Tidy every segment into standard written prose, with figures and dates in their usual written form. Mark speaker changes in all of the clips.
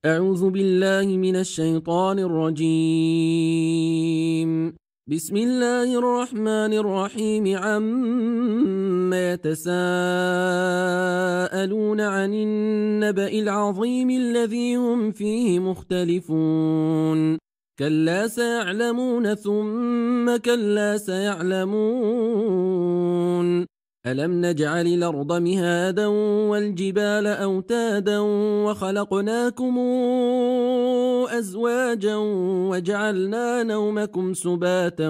Speaker 1: أعوذ بالله من الشيطان الرجيم. بسم الله الرحمن الرحيم. عما يتساءلون عن النبأ العظيم الذي هم فيه مختلفون. كلا سيعلمون ثم كلا سيعلمون. ألم نجعل الأرض مهادا والجبال أوتادا وخلقناكم أزواجا وجعلنا نومكم سباتا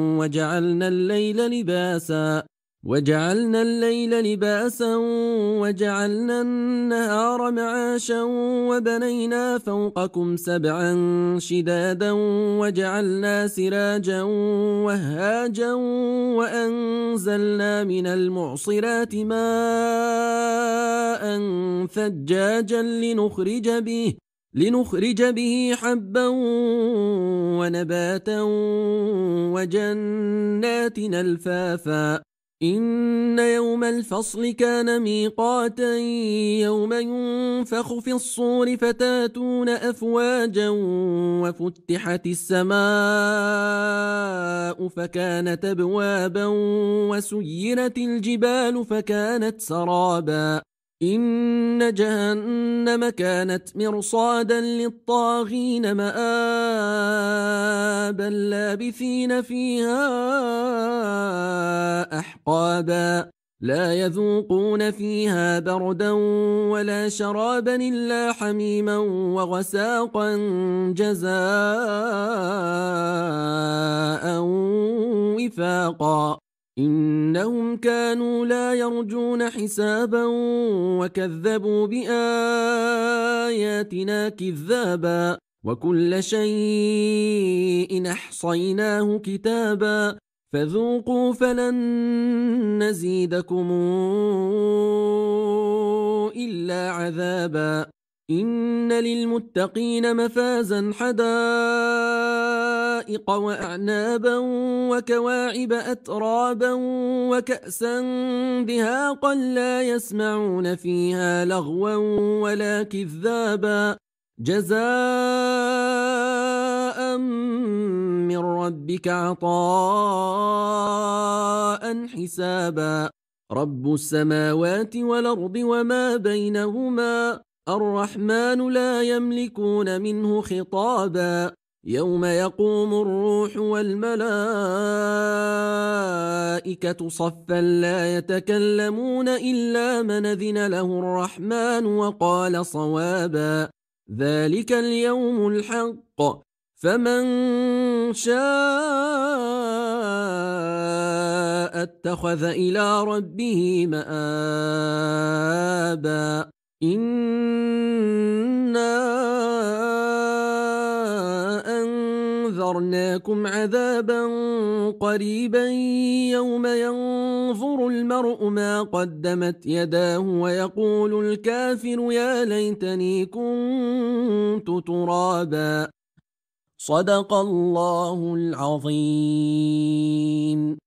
Speaker 1: وجعلنا الليل لباسا وجعلنا النهار معاشا وبنينا فوقكم سبعا شدادا وجعلنا سراجا وهاجا وأنزلنا من المعصرات ماء ثجاجا لنخرج به حبا ونباتا وجنات ألفافا. إن يوم الفصل كان ميقاتا يوم ينفخ في الصور فتاتون أفواجا وفتحت السماء فكانت أبوابا وسيرت الجبال فكانت سرابا. إن جهنم كانت مرصادا للطاغين مآبا لابثين فيها أحقابا. لا يذوقون فيها بردا ولا شرابا إلا حميما وغساقا جزاء وفاقا. إنهم كانوا لا يرجون حسابا وكذبوا بآياتنا كذابا. وكل شيء أحصيناه كتابا فذوقوا فلن نزيدكم إلا عذابا. إن للمتقين مفازا حدائق وأعنابا وكواعب أترابا وكأسا دهاقا لا يسمعون فيها لغوا ولا كذابا. جزاء من ربك عطاء حسابا. رب السماوات والأرض وما بينهما الرحمن لا يملكون منه خطابا. يوم يقوم الروح والملائكة صفا لا يتكلمون إلا من أذن له الرحمن وقال صوابا. ذلك اليوم الحق فمن شاء اتخذ إلى ربه مآبا. إنا أنذرناكم عذابا قريبا يوم ينظر المرء ما قدمت يداه ويقول الكافر يا ليتني كنت ترابا. صدق الله العظيم.